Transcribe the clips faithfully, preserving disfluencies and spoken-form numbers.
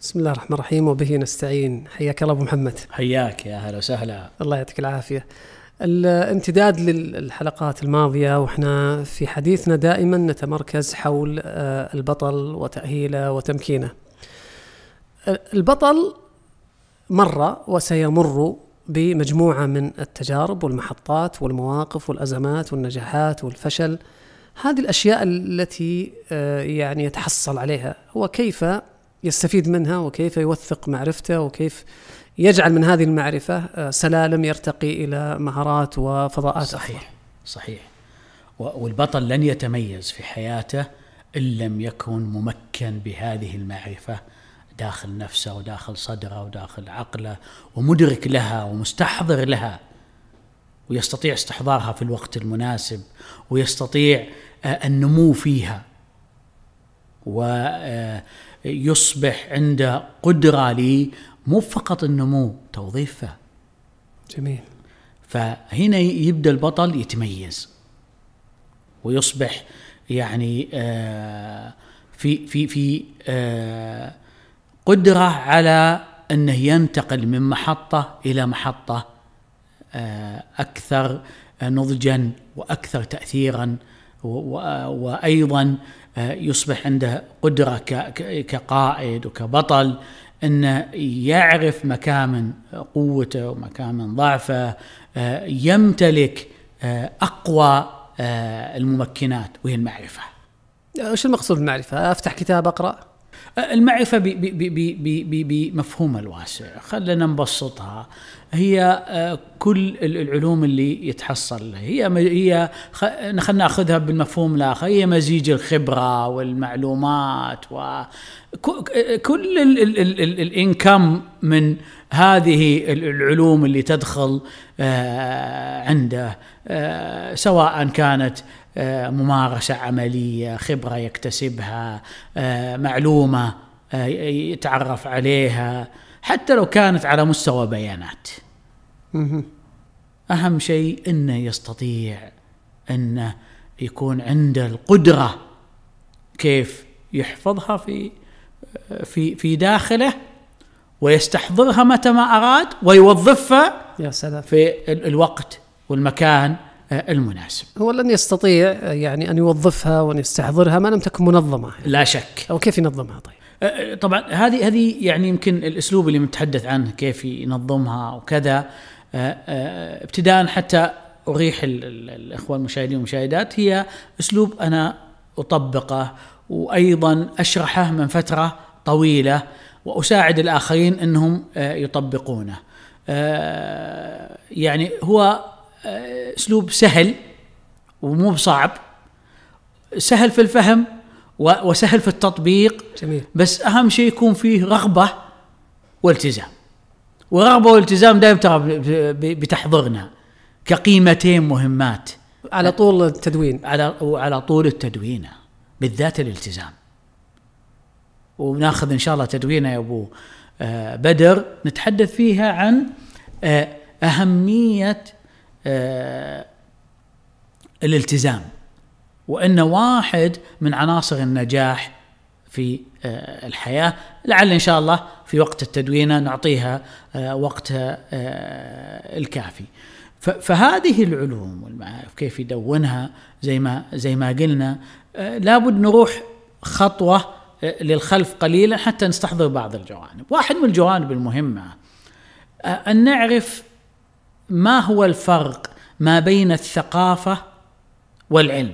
بسم الله الرحمن الرحيم وبه نستعين. حياك الله أبو محمد. حياك يا أهلا وسهلا. الله يعطيك العافية. الامتداد للحلقات الماضية وإحنا في حديثنا دائما نتمركز حول البطل وتأهيله وتمكينه. البطل مر وسيمر بمجموعة من التجارب والمحطات والمواقف والأزمات والنجاحات والفشل. هذه الأشياء التي يعني يتحصل عليها، هو كيف يستفيد منها وكيف يوثق معرفته وكيف يجعل من هذه المعرفة سلالم يرتقي إلى مهارات وفضاءات. صحيح أفضل. صحيح. والبطل لن يتميز في حياته إن لم يكن ممكن بهذه المعرفة داخل نفسه وداخل صدره وداخل عقله ومدرك لها ومستحضر لها، ويستطيع استحضارها في الوقت المناسب ويستطيع النمو فيها، ويصبح عنده قدرة لي مو فقط النمو، توظيفه. جميل. فهنا يبدأ البطل يتميز ويصبح يعني في في في قدرة على أنه ينتقل من محطة إلى محطة أكثر نضجا وأكثر تأثيرا، وأيضا يصبح عنده قدرة كقائد وكبطل أنه يعرف مكامن قوته ومكامن ضعفه، يمتلك أقوى الممكنات وهي المعرفة. إيش المقصود بالمعرفة؟ أفتح كتاب أقرأ؟ المعرفة بمفهوم الواسع، خلينا نبسطها، هي كل العلوم اللي يتحصل هي هي خلينا ناخذها بالمفهوم الآخر، هي مزيج الخبرة والمعلومات وكل الإنكم من هذه العلوم اللي تدخل عنده، سواء كانت ممارسة عملية، خبرة يكتسبها، معلومة يتعرف عليها، حتى لو كانت على مستوى بيانات. أهم شيء أنه يستطيع أنه يكون عنده القدرة كيف يحفظها في في في داخله ويستحضرها متى ما أراد ويوظفها يا سلام في الوقت والمكان المناسب. هو لن يستطيع يعني أن يوظفها وأن يستحضرها ما لم تكن منظمة. لا شك. أو كيف ينظمها؟ طيب طبعا هذه هذه يعني يمكن الأسلوب اللي متحدث عنه كيف ينظمها وكذا، ابتداء حتى أريح الإخوة المشاهدين والمشاهدات، هي أسلوب أنا أطبقه وأيضا أشرحه من فترة طويلة وأساعد الآخرين أنهم يطبقونه. يعني هو أسلوب سهل ومو بصعب، سهل في الفهم وسهل في التطبيق. جميل. بس أهم شيء يكون فيه رغبة والتزام، ورغبة والتزام دائما ترى بتحضرنا كقيمتين مهمات على طول التدوين، على وعلى طول التدوين بالذات الالتزام. وناخذ إن شاء الله تدوينه يا أبو بدر نتحدث فيها عن أهمية الالتزام، وأنه واحد من عناصر النجاح في الحياة. لعل إن شاء الله في وقت التدوين نعطيها وقتها الكافي. فهذه العلوم والمعارف كيف يدونها زي ما زي ما قلنا، لابد نروح خطوة للخلف قليلا حتى نستحضر بعض الجوانب. واحد من الجوانب المهمة أن نعرف ما هو الفرق ما بين الثقافة والعلم.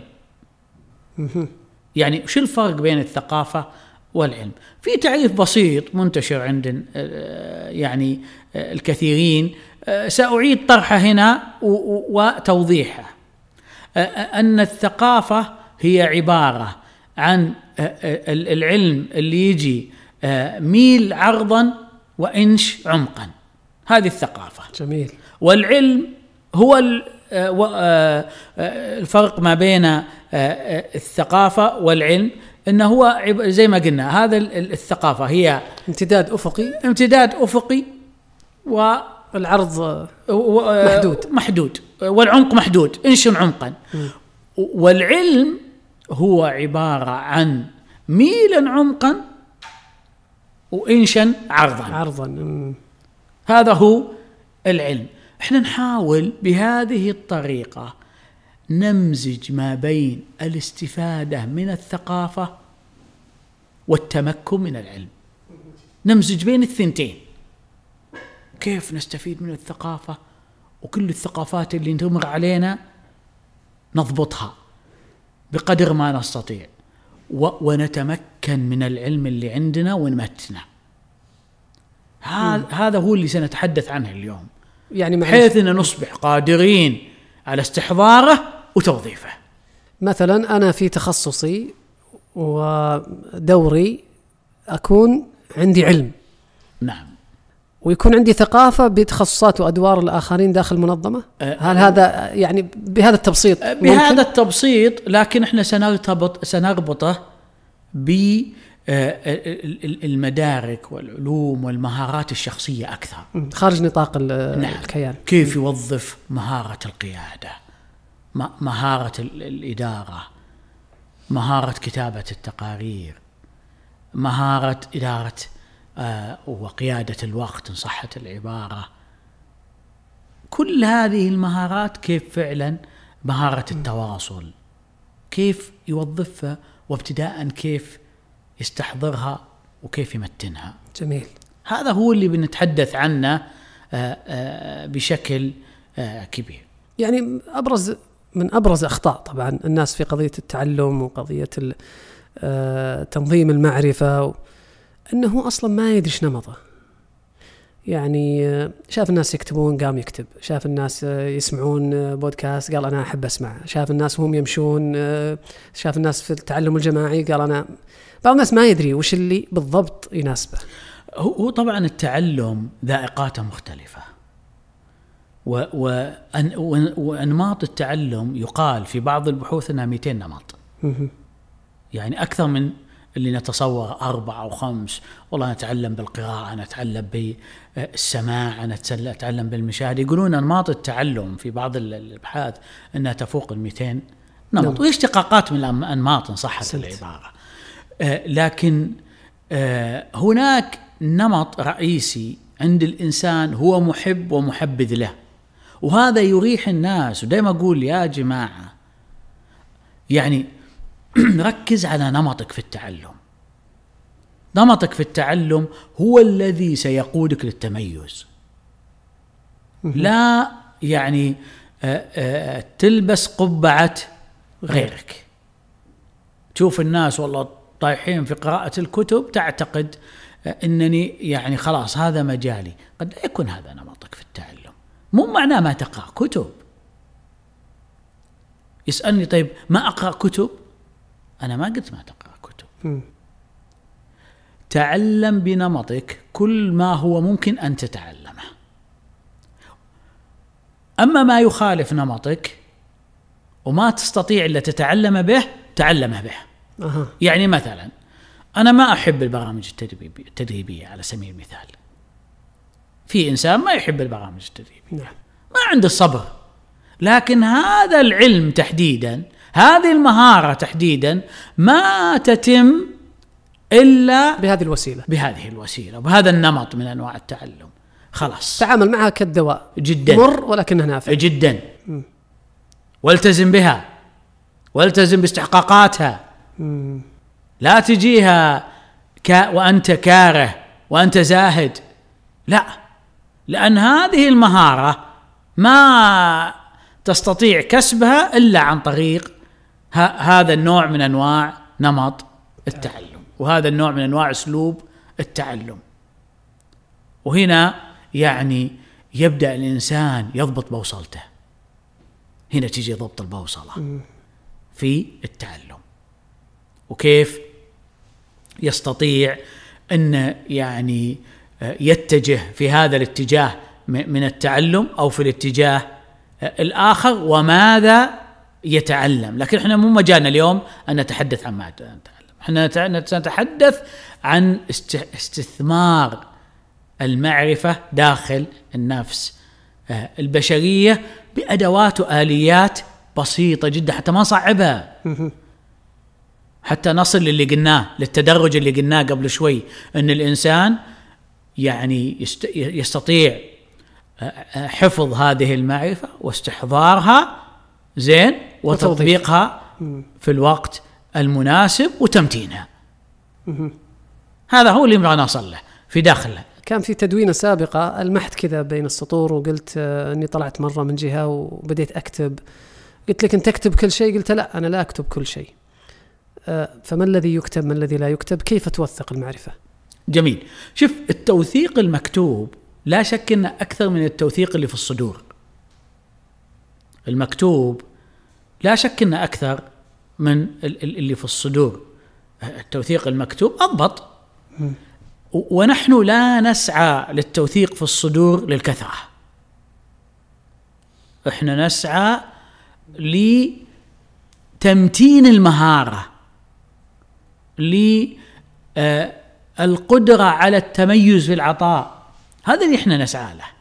يعني شو الفرق بين الثقافة والعلم؟ في تعريف بسيط منتشر عند يعني الكثيرين، سأعيد طرحه هنا وتوضيحه. أن الثقافة هي عبارة عن العلم اللي يجي ميل عرضا وإنش عمقا، هذه الثقافة. جميل. والعلم هو الفرق ما بين الثقافة والعلم، إنه هو زي ما قلنا، هذا الثقافة هي امتداد أفقي امتداد أفقي والعرض محدود محدود والعمق محدود، إنش عمقا. والعلم هو عبارة عن ميلا عمقا وإنشا عرضا عرضا. هذا هو العلم. احنا نحاول بهذه الطريقة نمزج ما بين الاستفادة من الثقافة والتمكن من العلم، نمزج بين الثنتين. كيف نستفيد من الثقافة وكل الثقافات اللي تمر علينا نضبطها بقدر ما نستطيع، ونتمكن من العلم اللي عندنا ونمتنه. هذا هو اللي سنتحدث عنه اليوم، يعني بحيث أن نصبح قادرين على استحضاره وتوظيفه. مثلا أنا في تخصصي ودوري أكون عندي علم، نعم، ويكون عندي ثقافة بتخصصات وأدوار الآخرين داخل المنظمة. هل هذا يعني بهذا التبسيط؟ بهذا ممكن؟ التبسيط، لكن احنا سنرتبط سنربطه بالمدارك والعلوم والمهارات الشخصية أكثر، خارج نطاق نعم. الكيان. كيف يوظف مهارة القيادة، مهارة الإدارة، مهارة كتابة التقارير، مهارة إدارة آه وقيادة الوقت إن صحت العبارة. كل هذه المهارات كيف فعلا مهارة التواصل كيف يوظفها، وابتداء كيف يستحضرها وكيف يمتنها. جميل. هذا هو اللي بنتحدث عنه آه آه بشكل آه كبير. يعني أبرز من أبرز أخطاء طبعا الناس في قضية التعلم وقضية تنظيم المعرفة أنه أصلا ما يدري نمطه. يعني شاف الناس يكتبون قام يكتب، شاف الناس يسمعون بودكاست قال أنا أحب أسمع، شاف الناس هم يمشون، شاف الناس في التعلم الجماعي قال أنا. بعض الناس ما يدري وش اللي بالضبط يناسبه. هو طبعا التعلم ذائقاته مختلفة، وأنماط التعلم يقال في بعض البحوث أنها مئتين نمط، يعني أكثر من اللي نتصور أربعة أو خمس. والله نتعلم بالقراءة، نتعلم بالسماع، نتعلم بالمشاهدة. يقولون أنماط التعلم في بعض الأبحاث أنها تفوق المئتين نمط، واشتقاقات من الأنماط إن صحت العبارة. آه لكن آه هناك نمط رئيسي عند الإنسان هو محب ومحبذ له، وهذا يريح الناس. ودائما أقول يا جماعة يعني ركز على نمطك في التعلم. نمطك في التعلم هو الذي سيقودك للتميز، لا يعني آآ آآ تلبس قبعة غيرك. تشوف الناس والله طايحين في قراءة الكتب تعتقد أنني يعني خلاص هذا مجالي. قد لا يكون هذا نمطك في التعلم. مو معناه ما تقرأ كتب. يسألني طيب ما أقرأ كتب؟ أنا ما قلت ما تقرأ كتب. م. تعلم بنمطك كل ما هو ممكن أن تتعلمه. أما ما يخالف نمطك وما تستطيع إلا تتعلم به تعلمه به. أه. يعني مثلا أنا ما أحب البرامج التدريبية على سبيل المثال. في إنسان ما يحب البرامج التدريبية، نعم. ما عنده الصبر. لكن هذا العلم تحديدا، هذه المهارة تحديدا ما تتم إلا بهذه الوسيلة بهذه الوسيلة وبهذا النمط من أنواع التعلم. خلاص تعامل معها كالدواء، جدا مر ولكنها نافع جدا. م. والتزم بها، والتزم باستحقاقاتها. م. لا تجيها كا وأنت كاره وأنت زاهد، لا، لأن هذه المهارة ما تستطيع كسبها إلا عن طريق هذا النوع من أنواع نمط التعلم، وهذا النوع من أنواع أسلوب التعلم. وهنا يعني يبدأ الإنسان يضبط بوصلته. هنا تيجي ضبط البوصلة في التعلم، وكيف يستطيع أن يعني يتجه في هذا الاتجاه من التعلم أو في الاتجاه الآخر، وماذا يتعلم. لكن احنا مو مجالنا اليوم أن نتحدث عن ماذا نتعلم. احنا نتحدث عن استثمار المعرفة داخل النفس البشرية بأدوات وآليات بسيطة جدا، حتى ما نصعبها، حتى نصل للي قلناه، للتدرج اللي قلناه قبل شوي، أن الإنسان يعني يستطيع حفظ هذه المعرفة واستحضارها زين وتطبيقها في الوقت المناسب وتمتينها. هذا هو اللي نبغى نوصل له في داخله. كان في تدوينة سابقة المحت كذا بين السطور، وقلت أني طلعت مرة من جهة وبديت أكتب، قلت لك أنت تكتب كل شيء، قلت لا أنا لا أكتب كل شيء. فما الذي يكتب ما الذي لا يكتب؟ كيف توثق المعرفة؟ جميل. شوف، التوثيق المكتوب لا شك أنه أكثر من التوثيق اللي في الصدور. المكتوب لا شك أنه أكثر من اللي في الصدور. التوثيق المكتوب أضبط، ونحن لا نسعى للتوثيق في الصدور للكثرة، إحنا نسعى لتمتين المهارة، للقدرة على التميز في العطاء. هذا اللي إحنا نسعى له،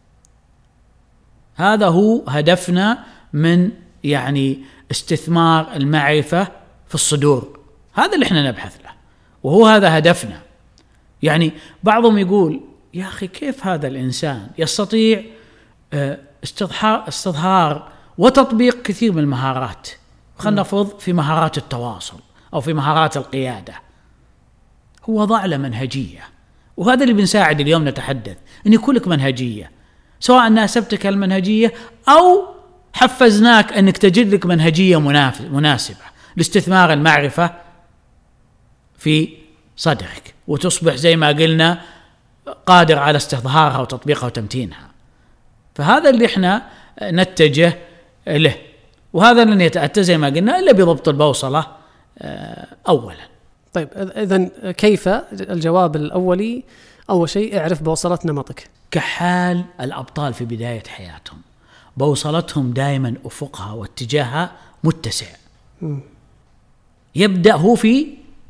هذا هو هدفنا من يعني استثمار المعرفة في الصدور، هذا اللي إحنا نبحث له، وهو هذا هدفنا. يعني بعضهم يقول يا أخي كيف هذا الإنسان يستطيع استظهار, استظهار وتطبيق كثير من المهارات، خلنا نفرض في مهارات التواصل أو في مهارات القيادة. هو ضع له منهجية، وهذا اللي بنساعد اليوم نتحدث أن يكون لك منهجية، سواء ناسبتك المنهجية أو حفزناك أنك تجد لك منهجية مناسبة لاستثمار المعرفة في صدرك، وتصبح زي ما قلنا قادر على استظهارها وتطبيقها وتمتينها. فهذا اللي احنا نتجه له، وهذا لن يتأتى زي ما قلنا إلا بضبط البوصلة أولا. طيب إذن كيف؟ الجواب الأولي أول شيء اعرف بوصلة نمطك. كحال الأبطال في بداية حياتهم، بوصلتهم دائما أفقها واتجاهها متسع. م. يبدأ هو في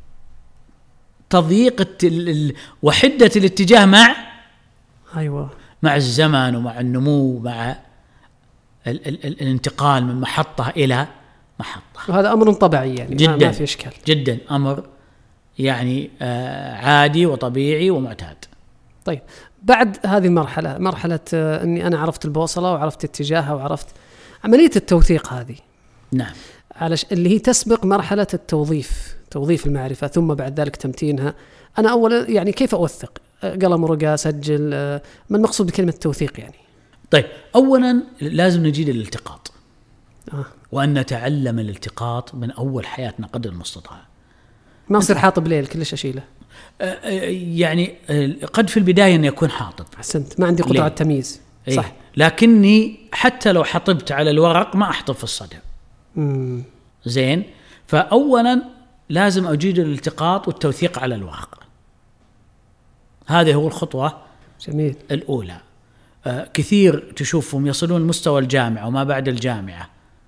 تضييق وحدة الاتجاه مع أيوة مع الزمن ومع النمو، مع ال ال ال الانتقال من محطة إلى محطة. وهذا أمر طبيعي يعني جدا ما في إشكال، جدا أمر يعني آه عادي وطبيعي ومعتاد. طيب بعد هذه المرحلة، مرحلة آه أني أنا عرفت البوصلة وعرفت اتجاهها وعرفت عملية التوثيق هذه، نعم، على اللي هي تسبق مرحلة التوظيف، توظيف المعرفة، ثم بعد ذلك تمتينها. أنا أولا يعني كيف أوثق؟ قلم ورقة، سجل، ما المقصود بكلمة توثيق يعني؟ طيب أولا لازم نجيد الالتقاط، آه. وأن نتعلم الالتقاط من أول حياتنا قدر المستطاع. ما أصير حاطب ليل كلش أشيله. آه يعني قد في البداية أن يكون حاطب. أحسنت، ما عندي قدرة تمييز. صح. لكني حتى لو حطبت على الورق ما أحطب في الصدر. مم. زين. فأولا لازم أجيد الالتقاط والتوثيق على الورق، هذه هو الخطوة جميل. الأولى. آه كثير تشوفهم يصلون مستوى الجامعة وما بعد الجامعة،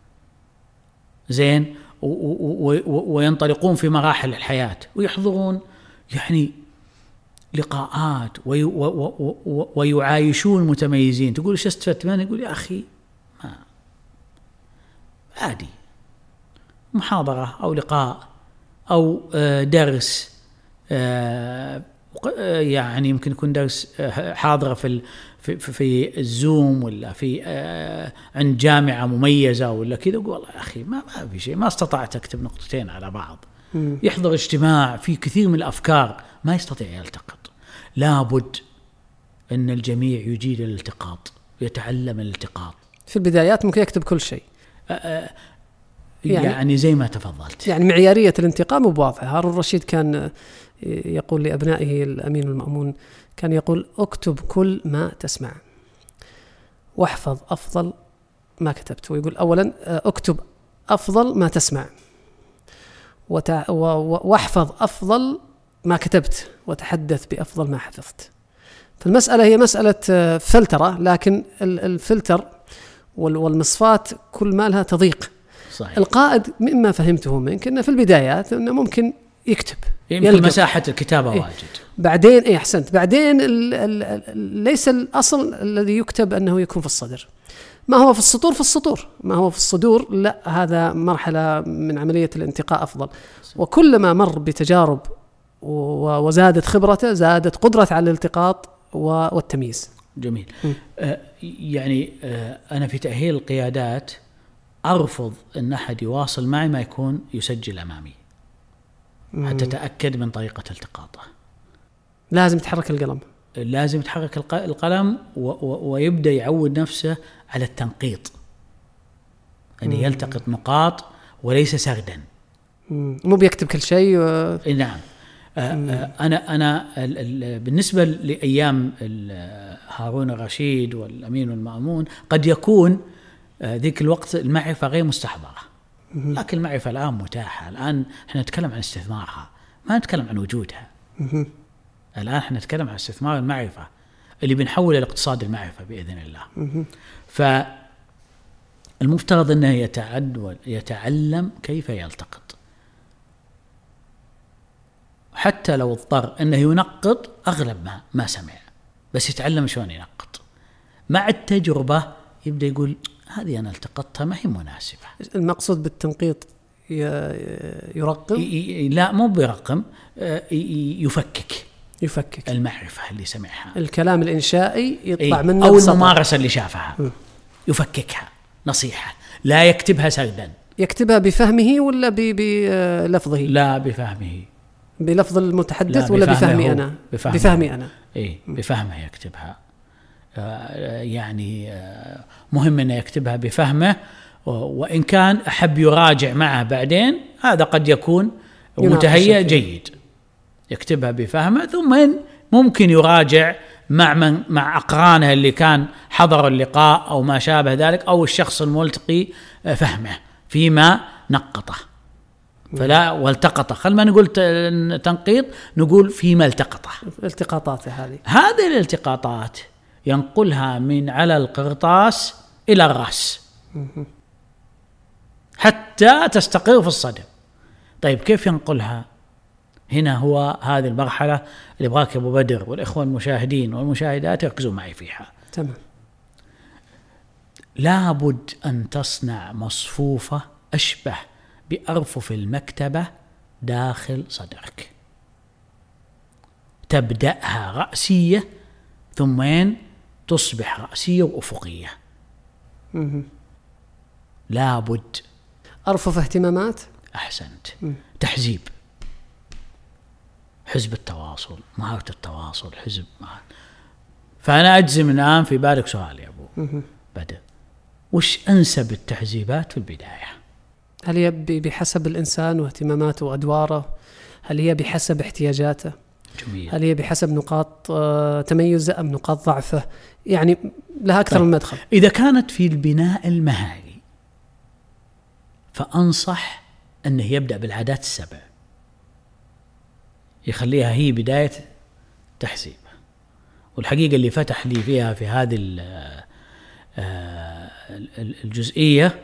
زين، وينطلقون في مراحل الحياة ويحضرون يعني لقاءات وي ويعايشون متميزين. تقول إيش استفدت منه؟ يقول يا أخي ما عادي، محاضرة أو لقاء أو درس، يعني يمكن يكون درس حاضرة في في في الزوم ولا في عند جامعة مميزة ولا كذا. يقول والله يا أخي ما ما في شيء، ما استطعت أكتب نقطتين على بعض. م. يحضر اجتماع في كثير من الأفكار ما يستطيع يلتقط. لابد أن الجميع يجيد الالتقاط، يتعلم الالتقاط. في البدايات ممكن يكتب كل شيء، يعني, يعني زي ما تفضلت، يعني معيارية الانتقاء مو بواضحة. هارون الرشيد كان يقول لأبنائه الأمين المأمون، كان يقول اكتب كل ما تسمع واحفظ أفضل ما كتبت. ويقول أولا اكتب أفضل ما تسمع وتع... و... واحفظ أفضل ما كتبت وتحدث بأفضل ما حفظت. فالمسألة هي مسألة فلترة، لكن الفلتر والمصفات كل ما لها تضيق. صحيح. القائد مما فهمته منك أنه في البدايات أنه ممكن يكتب، يمكن مساحة الكتابة إيه. واجد. بعدين إيه أحسنت، بعدين ال ال ال ليس الأصل الذي يكتب أنه يكون في الصدر. ما هو في السطور في السطور ما هو في الصدور لا، هذا مرحلة من عملية الانتقاء أفضل. وكلما مر بتجارب وزادت خبرته زادت قدرة على الالتقاط والتمييز. جميل. آه يعني آه أنا في تأهيل القيادات أرفض أن أحد يواصل معي ما يكون يسجل أمامي حتى تأكد من طريقة التقاطه. لازم يتحرك القلم، لازم يتحرك القلم ويبدأ يعود نفسه على التنقيط، أن يعني يلتقط نقاط وليس سردا. مو بيكتب كل شيء و... نعم. أنا أنا بالنسبة لأيام هارون الرشيد والأمين والمأمون قد يكون ذيك الوقت المعرفة غير مستحضرة، لكن المعرفة الآن متاحة. الآن احنا نتكلم عن استثمارها، ما نتكلم عن وجودها. الآن احنا نتكلم عن استثمار المعرفة اللي بنحول إلى اقتصاد المعرفة بإذن الله. فالمفترض أنه يتعد يتعلم كيف يلتقط، حتى لو اضطر أنه ينقط أغلب ما ما سمع، بس يتعلم شلون ينقط. مع التجربة يبدأ يقول هذه أنا التقطتها ما هي مناسبة. المقصود بالتنقيط يرقم؟ لا مو بيرقم، يفكك يفكك المعرفة اللي سمعها، الكلام الإنشائي يطلع إيه؟ منه أو بسطر. الممارسة اللي شافها م. يفككها. نصيحة لا يكتبها سردا. يكتبها بفهمه ولا بلفظه؟ لا بفهمه. بلفظ المتحدث ولا بفهمي أنا؟ بفهمه. بفهمي أنا. إيه بفهمه يكتبها. آه يعني آه مهم أنه يكتبها بفهمه، وإن كان أحب يراجع معه بعدين هذا قد يكون متهيأ جيد. يكتبها بفهمه ثم ممكن يراجع مع من مع أقرانه اللي كان حضر اللقاء أو ما شابه ذلك، أو الشخص الملتقي فهمه فيما نقطه. فلا والتقطه، خل ما نقول تنقيط، نقول فيما التقطه. التقاطات هذه هذه الالتقاطات ينقلها من على القرطاس إلى الرأس حتى تستقر في الصدر. طيب كيف ينقلها؟ هنا هو هذه المرحلة اللي يبغاك أبو بدر والإخوة المشاهدين والمشاهدات يركزوا معي فيها. تمام. لابد أن تصنع مصفوفة أشبه بأرفف المكتبة داخل صدرك، تبدأها رأسية ثم تصبح رأسية وأفقية. لابد. أرفف اهتمامات. أحسنت. م. تحزيب، حزب التواصل، مهارة التواصل، حزب مهارة. فأنا أجزم الآن في بالك سؤال يا أبو بدر، وش أنسب التحزيبات في البداية؟ هل هي بحسب الإنسان واهتماماته وأدواره؟ هل هي بحسب احتياجاته؟ جميل. هل هي بحسب نقاط تميزه أم نقاط ضعفه؟ يعني لها أكثر من مدخل. إذا كانت في البناء المهاري فأنصح أنه يبدأ بالعادات السبع، يخليها هي بداية تحسيب. والحقيقة اللي فتح لي فيها في هذه الجزئية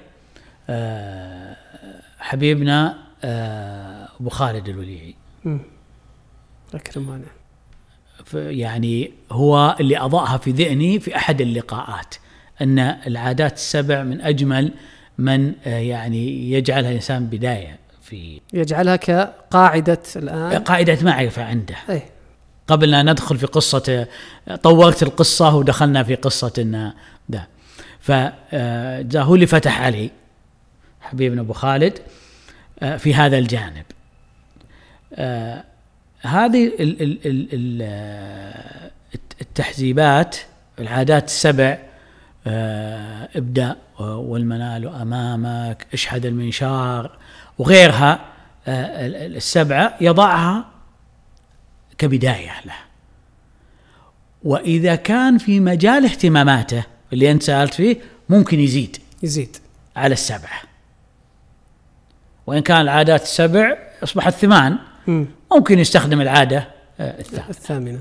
حبيبنا أبو خالد الوليعي، أكرمانه، يعني هو اللي أضاءها في ذهني في أحد اللقاءات، أن العادات السبع من أجمل من يعني يجعلها الإنسان بداية، في يجعلها كقاعدة الآن، قاعدة معرفة عنده. أي. قبل أن ندخل في قصة، طورت القصة ودخلنا في قصة إن ده، فده هو اللي فتح علي حبيبنا أبو خالد في هذا الجانب. هذه التحزيبات، العادات السبع، ابدأ والمنال أمامك، اشحذ المنشار وغيرها السبعة، يضعها كبداية له. وإذا كان في مجال اهتماماته اللي أنت سألت فيه ممكن يزيد يزيد على السبعة، وإن كان العادات السبع أصبحت ثمان م. ممكن يستخدم العادة الثامنة.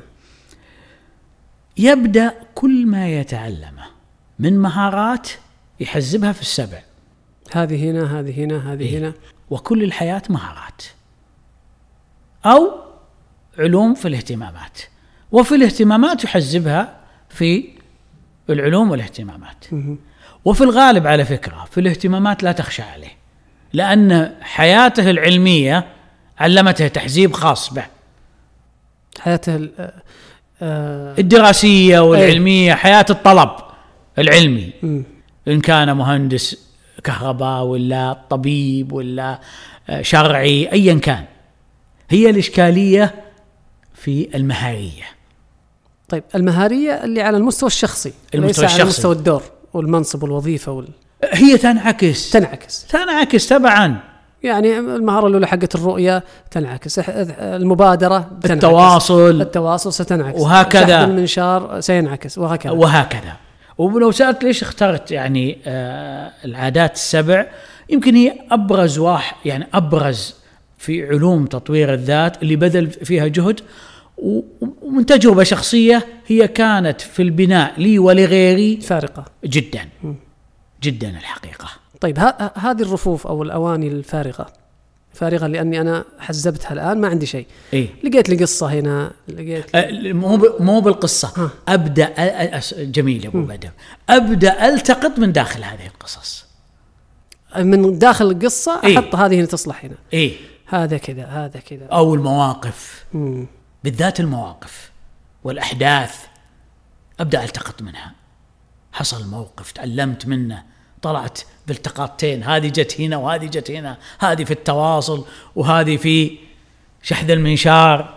يبدأ كل ما يتعلمه من مهارات يحزبها في السبع، هذه هنا هذه هنا هذه إيه؟ هنا. وكل الحياة مهارات أو علوم في الاهتمامات، وفي الاهتمامات يحزبها في العلوم والاهتمامات. م- وفي الغالب على فكرة في الاهتمامات لا تخشى عليه، لأن حياته العلمية علمته تحزيب خاص به، حياته الدراسية والعلمية، حياة الطلب العلمي، إن كان مهندس كهرباء ولا طبيب ولا شرعي أيا كان. هي الإشكالية في المهارية. طيب المهارية اللي على المستوى الشخصي، المستوى ليس الشخصي، على مستوى الدور والمنصب والوظيفة وال... هي تنعكس تنعكس تنعكس طبعا. يعني المهارة الأولى حقت الرؤية تنعكس، المبادرة تنعكس، التواصل التواصل ستنعكس، وهكذا، شحذ المنشار سينعكس، وهكذا وهكذا. ولو سألت ليش اخترت يعني آه العادات السبع، يمكن هي أبرز واحد، يعني أبرز في علوم تطوير الذات اللي بذل فيها جهد، ومن تجربة شخصية هي كانت في البناء لي ولغيري فارقة جدا جدا الحقيقة. طيب هذه الرفوف أو الأواني الفارغة فارغة لأني أنا حزبتها الآن ما عندي شيء، إيه؟ لقيت لي قصة هنا، لقيت لي مو مو بالقصة ها. أبدأ جميل يا أبو بدر، أبدأ ألتقط من داخل هذه القصص، من داخل القصة إيه؟ أحط هذه هنا تصلح هنا، إيه؟ هذا كذا هذا كذا، أو المواقف، مم. بالذات المواقف والأحداث أبدأ ألتقط منها. حصل موقف تعلمت منه، طلعت بالتقاطتين، هذه جت هنا وهذه جت هنا، هذه في التواصل وهذه في شحذ المنشار،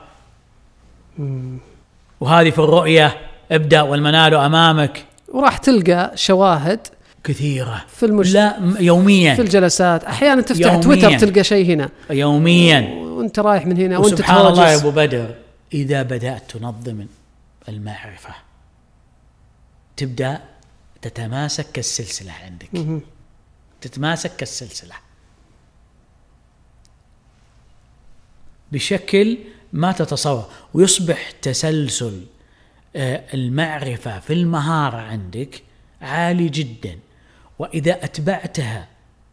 وهذه في الرؤية، ابدأ والمنال أمامك. وراح تلقى شواهد كثيرة في المش... لا يوميا، في الجلسات، أحيانا تفتح يومياً. تويتر تلقى شيء هنا يوميا وانت رايح من هنا وانت سبحان الله يا تواجس. أبو بدر، إذا بدأت تنظم المعرفة تبدأ تتماسك كالسلسلة عندك، مم. تتماسك كالسلسلة بشكل ما تتصور، ويصبح تسلسل المعرفة في المهارة عندك عالي جدا. وإذا أتبعتها،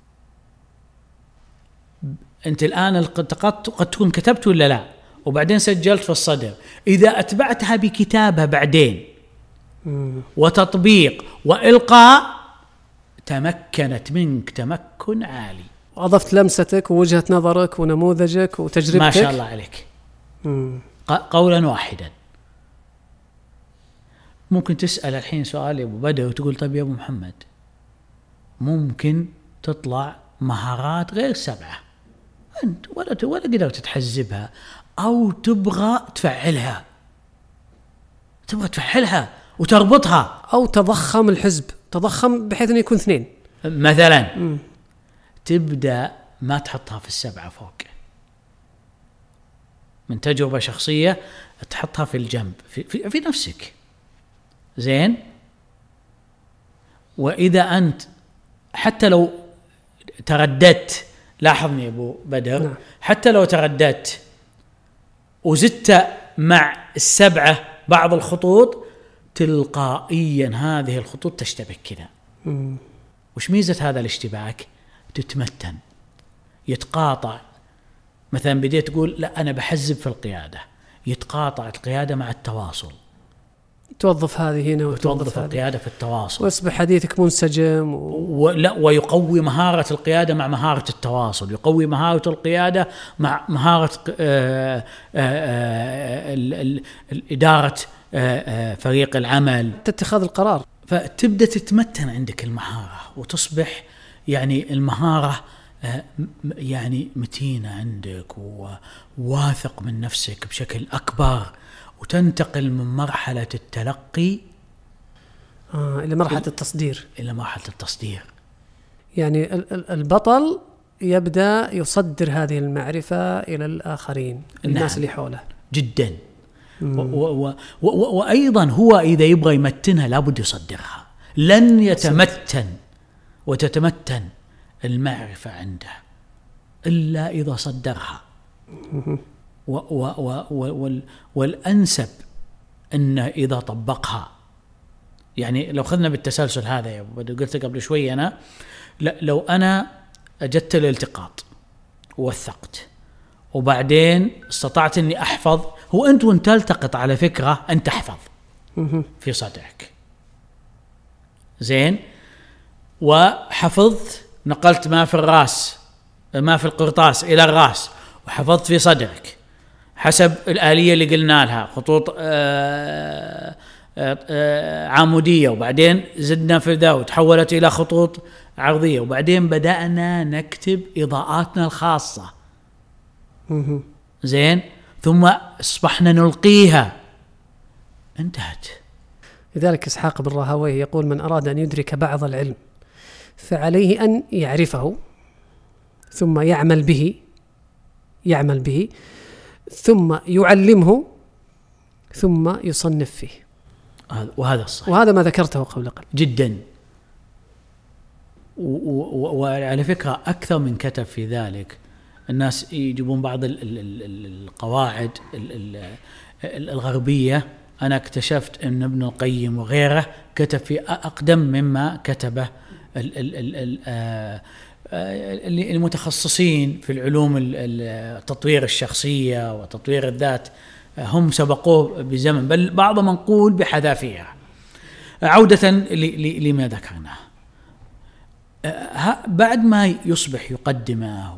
أنت الآن التقطت قد تكون كتبت ولا لا، وبعدين سجلت في الصدر، إذا أتبعتها بكتابة بعدين وتطبيق وإلقاء، تمكنت منك تمكن عالي، وأضفت لمستك ووجهة نظرك ونموذجك وتجربتك، ما شاء الله عليك. مم. قولا واحدا. ممكن تسأل الحين سؤال يا أبو بدر وتقول طيب يا أبو محمد، ممكن تطلع مهارات غير سبعة أنت ولا ولا قدرت تحزبها، أو تبغى تفعلها، تبغى تفعلها وتربطها، أو تضخم الحزب، تضخم بحيث أنه يكون اثنين مثلا، مم. تبدأ ما تحطها في السبعة فوق، من تجربة شخصية تحطها في الجنب في, في, في نفسك، زين. وإذا أنت حتى لو ترددت، لاحظني يا أبو بدر، نعم. حتى لو ترددت وزدت مع السبعة بعض الخطوط، تلقائيا هذه الخطوط تشتبك كذا. مم. وش ميزة هذا الاشتباك؟ تتمتن، يتقاطع. مثلا بديت تقول لا أنا بحزب في القيادة، يتقاطع القيادة مع التواصل، توظف هذه هنا وتوظف القيادة في التواصل، ويصبح حديثك منسجم و... ولا ويقوي مهارة القيادة مع مهارة التواصل، يقوي مهارة القيادة مع مهارة آآ آآ ال ال إدارة آآ فريق العمل، اتخاذ القرار. فتبدأ تتمتن عندك المهارة، وتصبح يعني المهارة يعني متينة عندك، وواثق من نفسك بشكل أكبر، وتنتقل من مرحلة التلقي آه إلى مرحلة التصدير. إلى مرحلة التصدير. يعني البطل يبدأ يصدر هذه المعرفة إلى الآخرين، الناس نعم. اللي حوله جدا. و و و وأيضا هو إذا يبغى يمتنها لابد يصدرها، لن يتمتن وتتمتن المعرفة عنده إلا إذا صدرها. و و و وال والأنسب أنه إذا طبقها. يعني لو خذنا بالتسلسل هذا يا أبو بدر، قلت قبل شوي أنا لو أنا أجدت الالتقاط ووثقت وبعدين استطعت أني أحفظ، هو أنت وانت تلتقط على فكرة أنت تحفظ في صدرك، زين. وحفظت، نقلت ما في الراس ما في القرطاس إلى الراس، وحفظت في صدرك حسب الآلية اللي قلنا لها، خطوط آآ آآ عمودية، وبعدين زدنا في ذا وتحولت إلى خطوط عرضية، وبعدين بدأنا نكتب إضاءاتنا الخاصة. زين، ثم أصبحنا نلقيها، انتهت. لذلك إسحاق بن راهويه يقول: من أراد أن يدرك بعض العلم فعليه أن يعرفه ثم يعمل به يعمل به ثم يعلمه ثم يصنف فيه. وهذا الصحيح، وهذا ما ذكرته قبل قليل جدا. وعلى فكرة أكثر من كتب في ذلك. الناس يجيبون بعض القواعد الغربية، أنا اكتشفت أن ابن القيم وغيره كتب في أقدم مما كتبه المتخصصين في العلوم التطوير الشخصية وتطوير الذات، هم سبقوه بزمن، بل بعض منقول بحذافيرها. عودة لما ذكرناه، بعد ما يصبح يقدمه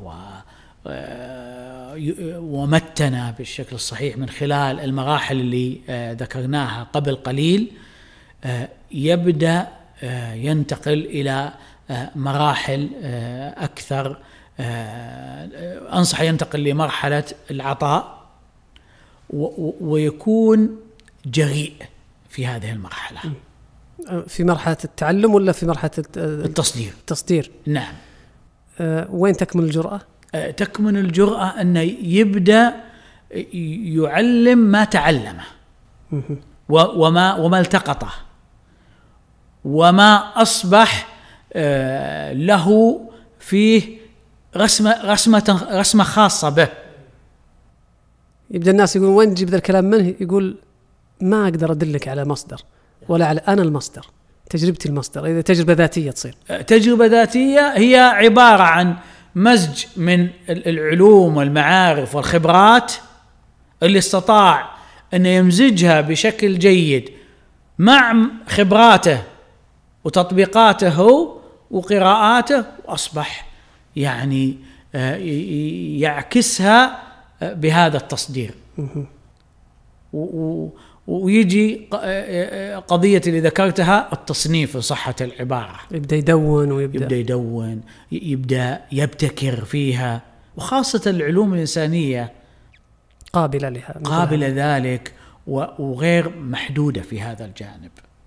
ومتنا بالشكل الصحيح من خلال المراحل اللي ذكرناها قبل قليل، يبدأ ينتقل إلى مراحل أكثر. أنصح ينتقل لمرحلة العطاء ويكون جريء في هذه المرحلة. في مرحلة التعلم ولا في مرحلة التصدير؟ التصدير، نعم. أه وين تكمن الجرأة؟ أه تكمن الجرأة أن يبدأ يعلم ما تعلمه وما وما التقطه وما أصبح أه له فيه رسمة رسمة رسمة خاصة به. يبدأ الناس يقولون: وين تجيب ذا الكلام منه؟ يقول: ما أقدر أدلك على مصدر ولا على أنا المصدر، تجربتي المصدر. إذا تجربة ذاتية تصير تجربة ذاتية هي عبارة عن مزج من العلوم والمعارف والخبرات اللي استطاع أن يمزجها بشكل جيد مع خبراته وتطبيقاته هو وقراءاته، وأصبح يعني يعكسها بهذا التصدير. ويجي قضية اللي ذكرتها، التصنيف صحة العبارة، يبدأ يدون ويبدأ يبدأ يدون يبدأ يبتكر فيها، وخاصة العلوم الإنسانية قابلة لها قابلة ذلك وغير محدودة في هذا الجانب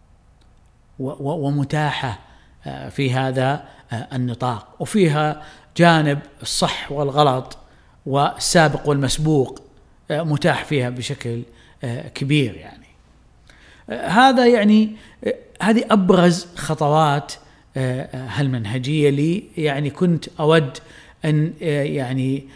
ومتاحة في هذا النطاق، وفيها جانب الصح والغلط والسابق والمسبوق متاح فيها بشكل كبير. يعني هذا يعني هذه أبرز خطوات هالمنهجية لي، يعني كنت أود أن يعني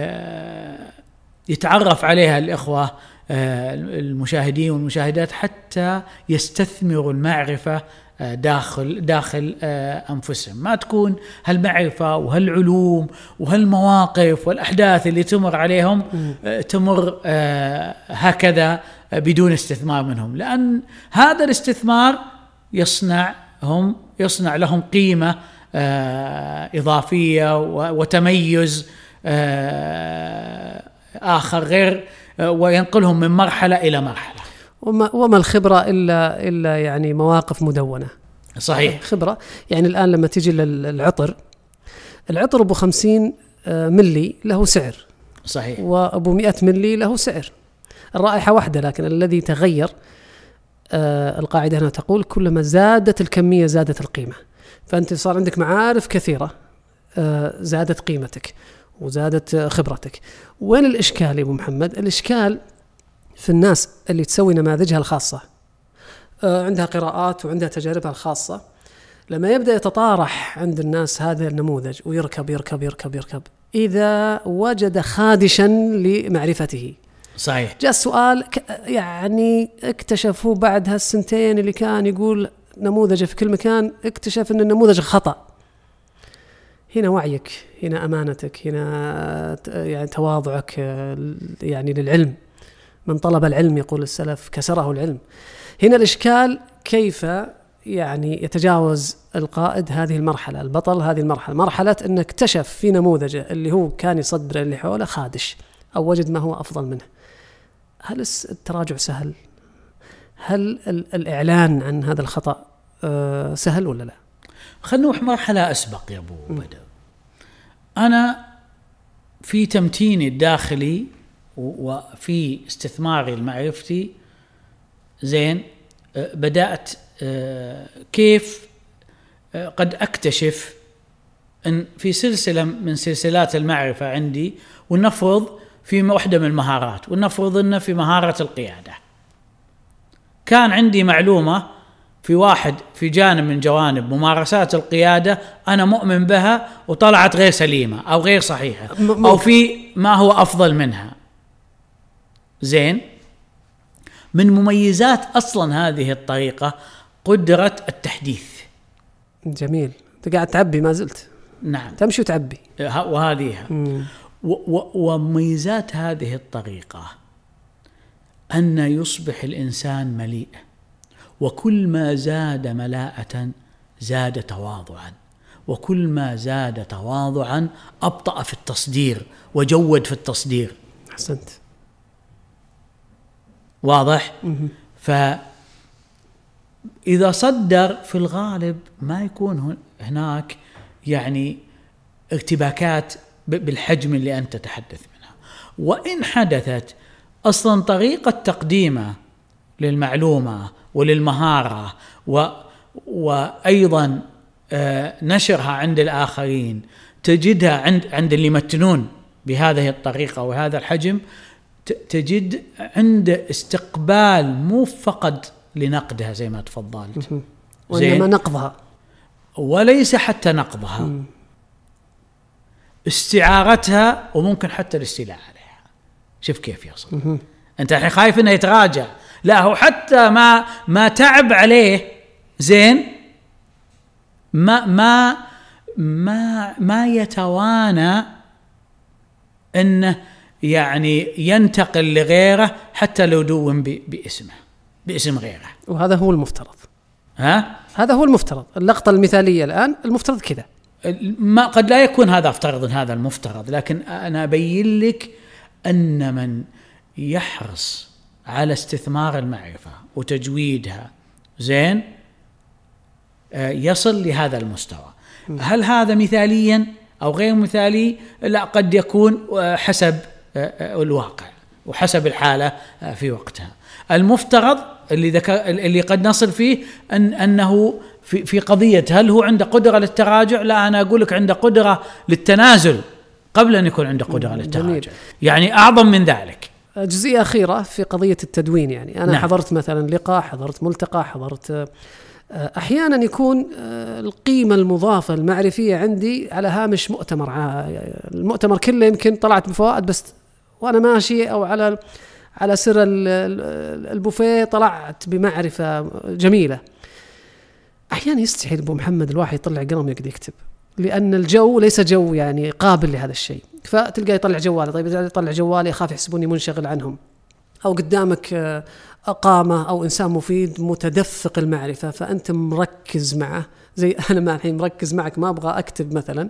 يتعرف عليها الإخوة المشاهدين والمشاهدات حتى يستثمروا المعرفة داخل داخل أنفسهم، ما تكون هالمعرفة وهالعلوم وهالمواقف والأحداث اللي تمر عليهم تمر هكذا بدون استثمار منهم، لأن هذا الاستثمار يصنعهم يصنع لهم قيمة إضافية وتميز آخر غير، وينقلهم من مرحلة إلى مرحلة. وما, وما الخبرة إلا, إلا يعني مواقف مدونة. صحيح. خبرة يعني الآن لما تيجي للعطر، العطر أبو خمسين ملي له سعر، صحيح، وأبو مئة ملي له سعر، الرائحة واحدة، لكن الذي تغير آه القاعدة هنا تقول: كلما زادت الكمية زادت القيمة. فأنت صار عندك معارف كثيرة، آه زادت قيمتك وزادت خبرتك. وين الإشكال يا أبو محمد؟ الإشكال في الناس اللي تسوي نماذجها الخاصة، آه عندها قراءات وعندها تجاربها الخاصة، لما يبدأ يتطارح عند الناس هذا النموذج ويركب يركب يركب يركب إذا وجد خادشا لمعرفته. صحيح. جاء السؤال يعني اكتشفوا بعد هالسنتين اللي كان يقول نموذج في كل مكان، اكتشف أن النموذج خطأ. هنا وعيك، هنا أمانتك، هنا يعني تواضعك يعني للعلم. من طلب العلم يقول السلف كسره العلم. هنا الإشكال كيف يعني يتجاوز القائد هذه المرحلة، البطل هذه المرحلة، مرحلة أنه اكتشف في نموذجه اللي هو كان يصدر اللي حوله خادش أو وجد ما هو أفضل منه. هل التراجع سهل؟ هل الإعلان عن هذا الخطأ سهل ولا لا؟ خلنا نروح مرحلة أسبق يا أبو بدر. أنا في تمتيني الداخلي وفي استثماري المعرفتي زين بدأت كيف قد أكتشف أن في سلسلة من سلسلات المعرفة عندي، ونفرض في واحدة من المهارات، ونفرض أنه في مهارة القيادة، كان عندي معلومة في واحد في جانب من جوانب ممارسات القيادة أنا مؤمن بها وطلعت غير سليمة أو غير صحيحة أو في ما هو أفضل منها. زين، من مميزات أصلا هذه الطريقة قدرة التحديث. جميل، أنت قاعد تعبي ما زلت. نعم، تمشي وتعبي، وهذه ومميزات هذه الطريقة أن يصبح الإنسان مليء، وكل ما زاد ملاءة زاد تواضعا، وكل ما زاد تواضعا أبطأ في التصدير وجود في التصدير. أحسنت، واضح؟ فإذا صدر في الغالب ما يكون هناك يعني ارتباكات بالحجم اللي أنت تتحدث منها. وإن حدثت أصلا طريقة تقديمه للمعلومة وللمهارة و وأيضا نشرها عند الآخرين تجدها عند عند اللي يمتنون بهذه الطريقة وهذا الحجم، تجد عند استقبال مو فقط لنقدها زي ما تفضلت، وإنما نقضها، وليس حتى نقضها، م. استعارتها وممكن حتى الاستيلاء عليها. شوف كيف يصل. أنت الحين خايف إنه يتراجع، لا هو حتى ما ما تعب عليه زين ما ما ما ما يتوانى إنه يعني ينتقل لغيره حتى لو دون باسمه باسم غيره. وهذا هو المفترض. ها؟ هذا هو المفترض. اللقطة المثالية الآن المفترض كذا. ما قد لا يكون هذا افترض هذا المفترض، لكن أنا أبين لك أن من يحرص على استثمار المعرفة وتجويدها زين يصل لهذا المستوى. هل هذا مثاليا أو غير مثالي؟ لا، قد يكون حسب الواقع وحسب الحالة في وقتها. المفترض اللي ذكر اللي قد نصل فيه أن أنه في في قضية هل هو عنده قدرة للتراجع؟ لا، أنا أقول لك عنده قدرة للتنازل قبل أن يكون عنده قدرة للتراجع. يعني أعظم من ذلك. جزئية أخيرة في قضية التدوين، يعني أنا نعم. حضرت مثلا لقاء، حضرت ملتقى، حضرت أحيانا يكون القيمة المضافة المعرفية عندي على هامش مؤتمر، المؤتمر كله يمكن طلعت بفوائد بس وأنا ماشي، أو على على سر البوفيه طلعت بمعرفة جميلة. أحيانا يستحيل أبو محمد الواحد يطلع قلم يقدر يكتب، لأن الجو ليس جو يعني قابل لهذا الشيء. فتلقى يطلع جواله، طيب يطلع جواله يخاف يحسبوني منشغل عنهم، أو قدامك أقامة أو إنسان مفيد متدفق المعرفة فأنت مركز معه، زي أنا ما الحين مركز معك ما أبغى أكتب مثلا.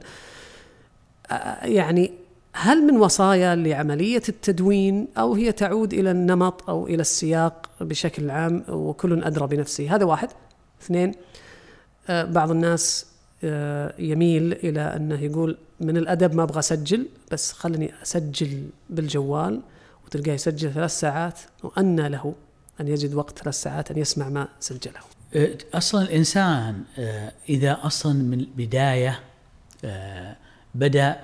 يعني هل من وصايا لعملية التدوين، أو هي تعود إلى النمط أو إلى السياق بشكل عام وكل أدرى بنفسه؟ هذا واحد. اثنين، بعض الناس يميل إلى أنه يقول من الأدب ما أبغى أسجل، بس خلني أسجل بالجوال، وتلقاه يسجل ثلاث ساعات، وأن له أن يجد وقت ثلاث ساعات أن يسمع ما سجله. أصلا الإنسان إذا أصلا من البداية بدأ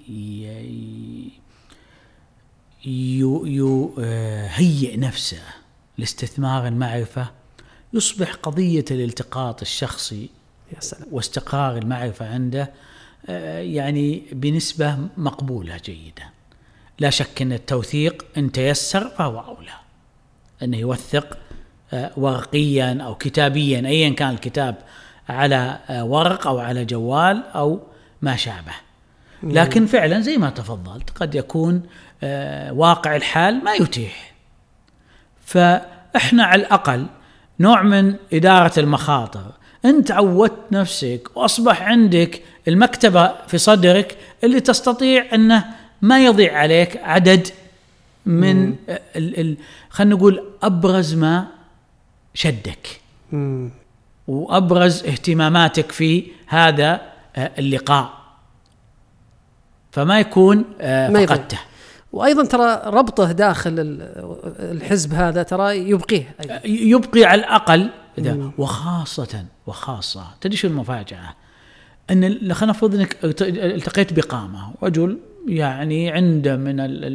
يهيئ نفسه لاستثمار المعرفة، يصبح قضية الالتقاط الشخصي واستقرار المعرفة عنده يعني بنسبة مقبولة جيدا. لا شك أن التوثيق إن تيسر فهو أولى، أنه يوثق ورقيا أو كتابيا أيا كان الكتاب، على ورق أو على جوال أو ما شابه. لكن فعلا زي ما تفضلت قد يكون واقع الحال ما يتيح، فإحنا على الأقل نوع من إدارة المخاطر أنت عودت نفسك وأصبح عندك المكتبة في صدرك اللي تستطيع أنه ما يضيع عليك عدد من ال ال خلينا نقول أبرز ما شدك مم. وأبرز اهتماماتك في هذا اللقاء، فما يكون فقدته. وأيضا ترى ربطه داخل الحزب هذا ترى يبقيه أيضا. يبقي على الأقل ده. وخاصة وخاصة تدري شو المفاجأة؟ أن خلينا نفرض أنك التقيت بقامة رجل يعني عنده من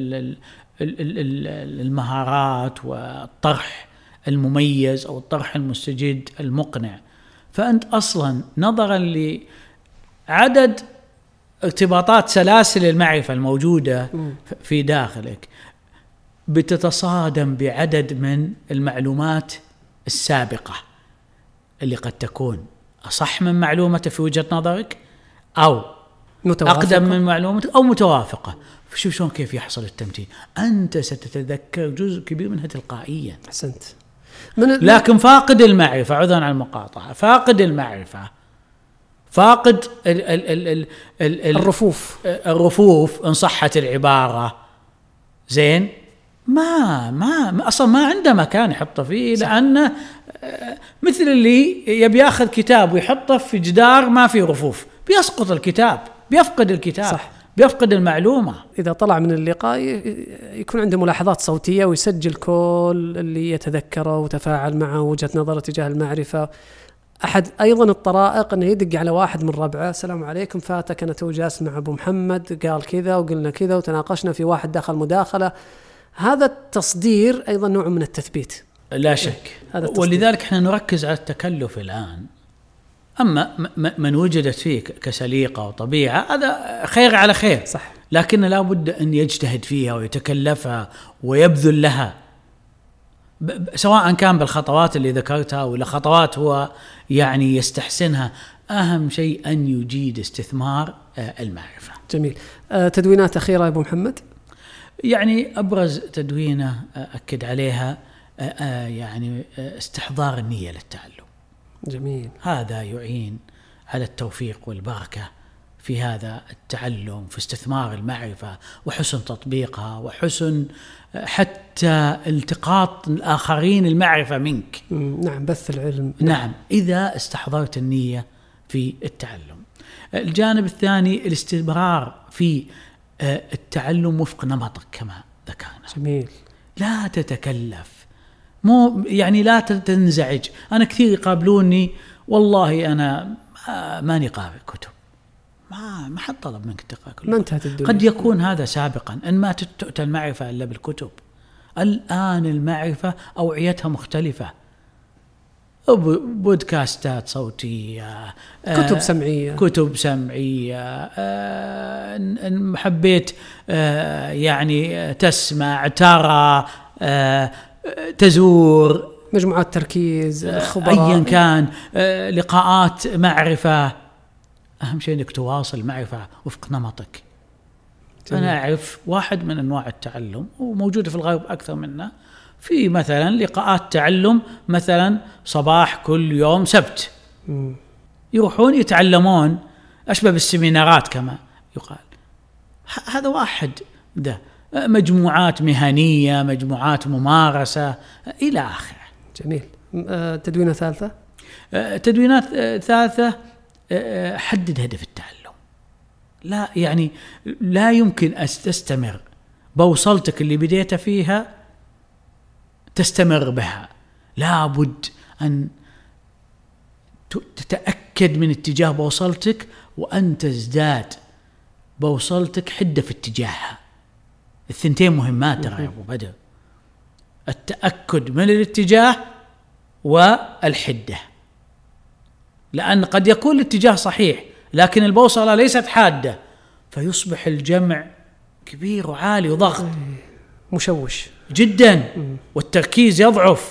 المهارات والطرح المميز أو الطرح المستجد المقنع، فأنت أصلا نظرا لعدد ارتباطات سلاسل المعرفة الموجودة في داخلك بتتصادم بعدد من المعلومات السابقة اللي قد تكون أصح من معلومته في وجهة نظرك أو متوافقة. أقدم من معلومتك أو متوافقة. شوف شلون كيف يحصل التمثيل، أنت ستتذكر جزء كبير منها تلقائيا. أحسنت. من لكن فاقد المعرفة، عذرا عن المقاطعة، فاقد المعرفة، فاقد ال ال ال ال ال الرفوف الرفوف إن صحت العبارة زين، ما ما أصلا ما عنده مكان يحطه فيه، لأنه مثل اللي يبي ياخذ كتاب ويحطه في جدار ما فيه رفوف، بيسقط الكتاب، بيفقد الكتاب. صح. بيفقد المعلومة. إذا طلع من اللقاء يكون عنده ملاحظات صوتية ويسجل كل اللي يتذكره وتفاعل معه وجهة نظره تجاه المعرفة. أحد أيضا الطرائق أنه يدق على واحد من ربعه، السلام عليكم، فاتك أنا تو جالس مع أبو محمد قال كذا وقلنا كذا وتناقشنا في واحد دخل مداخلة. هذا التصدير أيضا نوع من التثبيت لا شك. ولذلك احنا نركز على التكلف الآن. أما من وجدت فيه كسليقة وطبيعة هذا خير على خير. صح. لكن لا بد أن يجتهد فيها ويتكلفها ويبذل لها، سواء كان بالخطوات اللي ذكرتها ولا خطوات هو يعني يستحسنها. أهم شيء أن يجيد استثمار المعرفة. جميل. تدوينات أخيرة يا أبو محمد؟ يعني أبرز تدوينة أكد عليها يعني استحضار النية للتعلم. جميل. هذا يعين على التوفيق والبركة في هذا التعلم، في استثمار المعرفة وحسن تطبيقها وحسن حتى التقاط الآخرين المعرفة منك. نعم، بث العلم. نعم، إذا استحضرت النية في التعلم. الجانب الثاني الاستمرار في التعلم وفق نمطك كما ذكرنا. جميل. لا تتكلف، مو يعني لا تنزعج. أنا كثير يقابلوني والله أنا ماني قارئ كتب، ما ما حد طلب منك تقرأ كتب. ما انتهت الدنيا. قد يكون هذا سابقا، أن ما تؤتى المعرفة إلا بالكتب. الآن المعرفة أوعيتها مختلفة، بودكاستات صوتية، كتب سمعية، كتب سمعية، إن حبيت يعني تسمع، ترى، تزور، مجموعات تركيز، خبراء، أيا كان، لقاءات معرفة. أهم شيء أنك تواصل معرفة وفق نمطك. أنا أعرف واحد من أنواع التعلم وموجودة في الغرب أكثر منه، في مثلا لقاءات تعلم مثلا صباح كل يوم سبت م. يروحون يتعلمون أشبه بالسمينارات كما يقال. هذا واحد. ده مجموعات مهنية، مجموعات ممارسة إلى آخره. جميل. تدوينة ثالثة؟ تدوينات ثالثة، حدد هدف التعلم. لا يعني لا يمكن أن تستمر بوصلتك اللي بديت فيها تستمر بها. لا بد أن تتأكد من اتجاه بوصلتك وأن تزداد بوصلتك حدة في اتجاهها. الثنتين مهمات ترى يا أبو بدر، التأكد من الاتجاه والحدة. لأن قد يكون الاتجاه صحيح لكن البوصلة ليست حادة، فيصبح الجمع كبير وعالي وضغط مشوش جدا، والتركيز يضعف.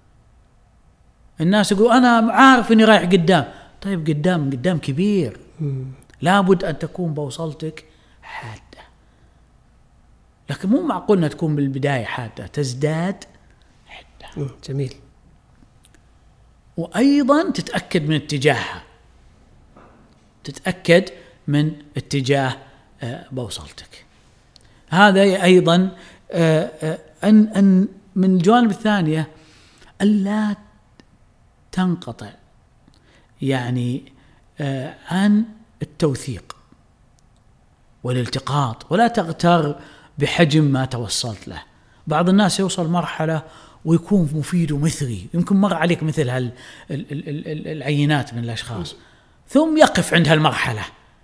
الناس يقول أنا عارف إني رايح قدام. طيب قدام قدام كبير، لابد أن تكون بوصلتك حادة، لكن مو معقول أن تكون بالبداية حادة، تزداد حدة. جميل. وأيضا تتأكد من اتجاهها، تتأكد من اتجاه بوصلتك. هذا أيضا أن أن من الجوانب الثانية ألا تنقطع يعني عن التوثيق والالتقاط، ولا تغتر بحجم ما توصلت له. بعض الناس يوصل مرحلة ويكون مفيد ومثري، يمكن مر عليك مثل هال العينات من الأشخاص، ثم يقف عند هالمرحلة.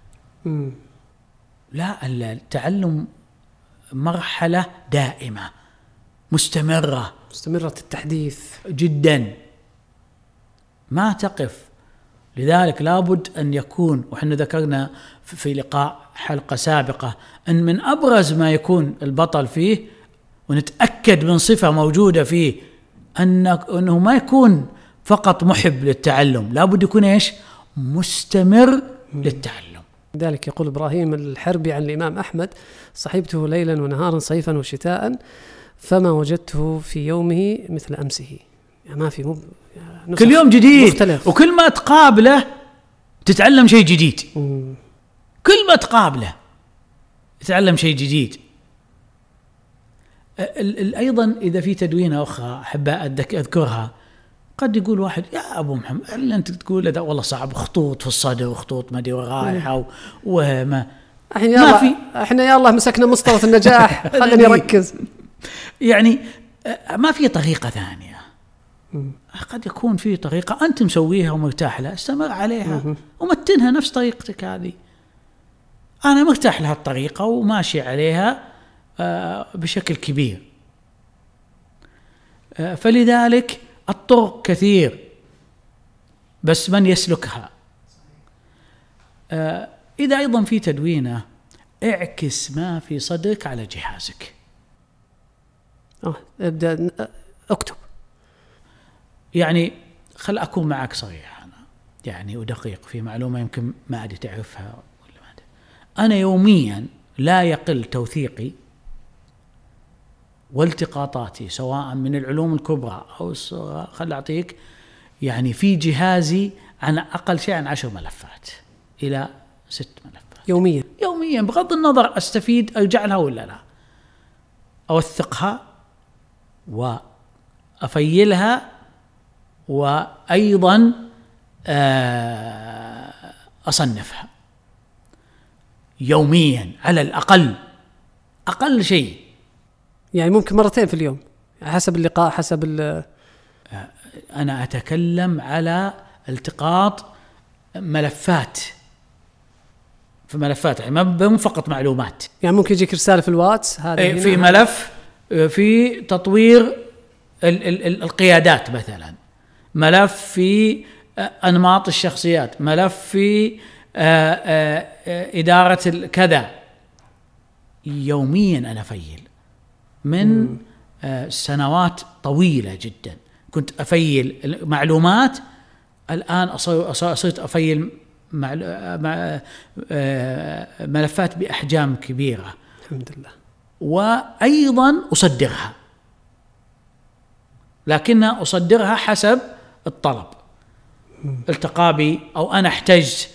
لا، التعلم مرحلة دائمة مستمرة مستمرة التحديث جدا، ما تقف. لذلك لابد أن يكون، وحنا ذكرنا في لقاء حلقة سابقة أن من أبرز ما يكون البطل فيه ونتأكد من صفة موجودة فيه أنه ما يكون فقط محب للتعلم، لابد يكون إيش؟ مستمر للتعلم. لذلك يقول إبراهيم الحربي عن الإمام أحمد: صحبته ليلا ونهارا صيفا وشتاء فما وجدته في يومه مثل أمسه. يعني ما في مب... يعني كل يوم جديد مختلف. وكل ما تقابله تتعلم شيء جديد. مم. كل ما تقابله تتعلم شيء جديد. أيضا إذا في تدوينة أخرى أحب أذكرها، قد يقول واحد: يا أبو محمد اللي أنت تقول ده والله صعب، خطوط في الصدر وخطوط ما دي ورايحة وما الحين يا الله احنا يا الله مسكنا مسطرة النجاح خلينا نركز. يعني ما في طريقة ثانية. قد يكون في طريقة أنت مسويها ومرتاح لها، استمر عليها ومتنها نفس طريقتك هذه. أنا مرتاح لها الطريقة وماشي عليها بشكل كبير. فلذلك الطرق كثير، بس من يسلكها. إذا أيضا في تدوينة، اعكس ما في صدرك على جهازك. آه ابدأ اكتب. يعني خل أكون معك صريح أنا يعني ودقيق في معلومة يمكن ما أدري تعرفها ولا ما أدري. أنا يوميا لا يقل توثيقي والتقاطاتي سواء من العلوم الكبرى أو الصغرى، خل أعطيك يعني في جهازي عن أقل شيء عن عشر ملفات إلى ست ملفات يوميا يوميا بغض النظر أستفيد أرجع لها ولا لا، أوثقها وأفيلها، وأيضا أصنفها يوميا على الأقل، أقل شيء يعني ممكن مرتين في اليوم حسب اللقاء حسب ال أنا أتكلم على التقاط ملفات في ملفات، يعني ما فقط معلومات. يعني ممكن يجيك رسالة في الواتس هذا في ملف في تطوير ال ال ال القيادات مثلا، ملف في أنماط الشخصيات، ملف في آآ آآ إدارة كذا. يوميا أنا أفيل من سنوات طويلة جدا كنت أفيل المعلومات، الآن صرت أفيل ملفات بأحجام كبيرة الحمد لله، وأيضا أصدرها، لكن أصدرها حسب الطلب. التقى بي أو أنا احتجت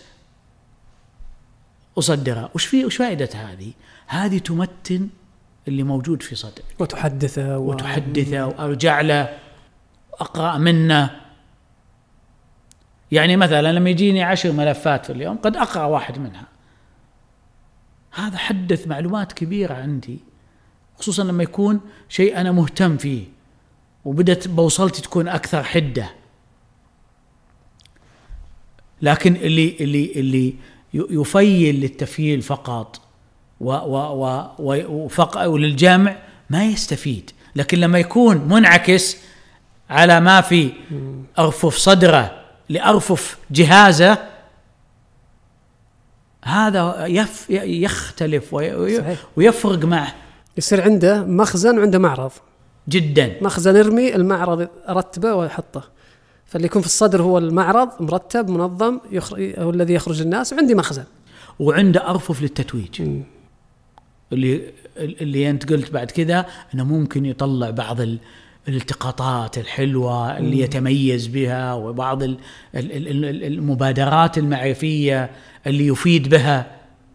أصدرها. وش في وش فائدة هذه؟ هذه تمتن اللي موجود في صدرك وتحدثه و... وتحدثه وأرجع له أقرأ منه. يعني مثلا لما يجيني عشر ملفات في اليوم قد أقرأ واحد منها، هذا حدث معلومات كبيرة عندي، خصوصا لما يكون شيء أنا مهتم فيه وبدت بوصلتي تكون أكثر حدة. لكن اللي اللي اللي يفيل للتفييل فقط و و و وللجمع ما يستفيد. لكن لما يكون منعكس على ما في أرفف صدره لأرفف جهازه، هذا يف يختلف ويفرق معه، يصير عنده مخزن وعنده معرض. جدا. مخزن ارمي، المعرض رتبه ويحطه. فاللي يكون في الصدر هو المعرض مرتب منظم هو الذي يخرج الناس، وعندي مخزن وعنده أرفف للتتويج. م. اللي اللي أنت قلت بعد كذا أنه ممكن يطلع بعض الالتقاطات الحلوة اللي يتميز بها، وبعض المبادرات المعرفية اللي يفيد بها.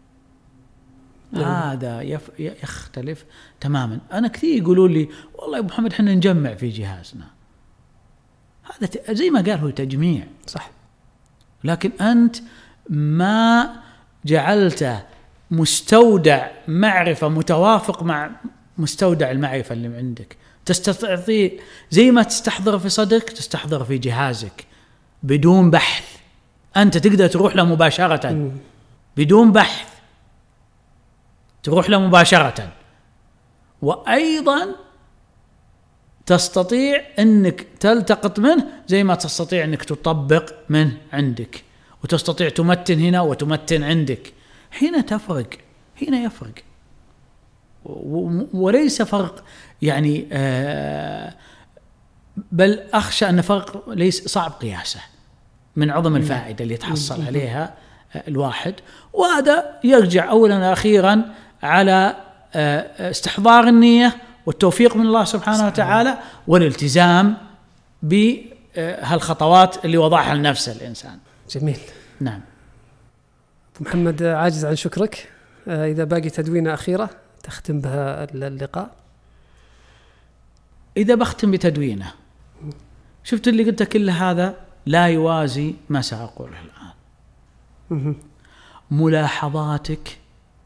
هذا يف يختلف تماما. أنا كثير يقولوا لي والله يا أبو محمد حنا نجمع في جهازنا، هذا زي ما قال هو تجميع صح، لكن أنت ما جعلته مستودع معرفة متوافق مع مستودع المعرفة اللي عندك. تستطيع زي ما تستحضر في صدرك تستحضر في جهازك بدون بحث. أنت تقدر تروح له مباشرة بدون بحث، تروح له مباشرة. وأيضا تستطيع أنك تلتقط منه زي ما تستطيع أنك تطبق من عندك، وتستطيع تمتن هنا وتمتن عندك. هنا تفرق، هنا يفرق، وليس فرق يعني آه بل أخشى أن فرق ليس صعب قياسه من عظم الفائدة اللي يتحصل عليها الواحد. وهذا يرجع أولا وأخيرا على استحضار النية والتوفيق من الله سبحانه وتعالى والالتزام بهالخطوات اللي وضعها لنفسه الإنسان. جميل. نعم. أبو محمد عاجز عن شكرك، إذا باقي تدوينة أخيرة تختم بها اللقاء. إذا بختم بتدوينة، شفت اللي قلت كل هذا لا يوازي ما سأقوله الآن. ملاحظاتك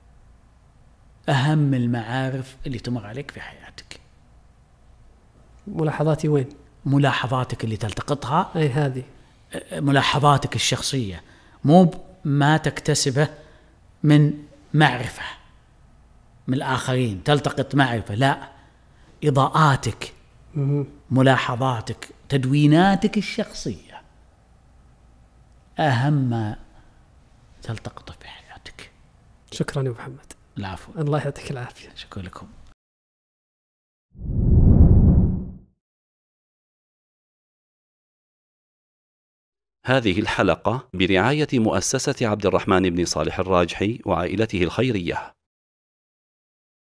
أهم المعارف اللي تمر عليك في حياتك. ملاحظاتي وين؟ ملاحظاتك اللي تلتقطها، أي هذه ملاحظاتك الشخصية، مو ما تكتسبه من معرفة من الآخرين تلتقط معرفة، لا، إضاءاتك، ملاحظاتك، تدويناتك الشخصية أهم ما تلتقطه في حياتك. شكرا يا محمد. العفو. الله يعطيك العافية. شكرا لكم. هذه الحلقة برعاية مؤسسة عبد الرحمن بن صالح الراجحي وعائلته الخيرية.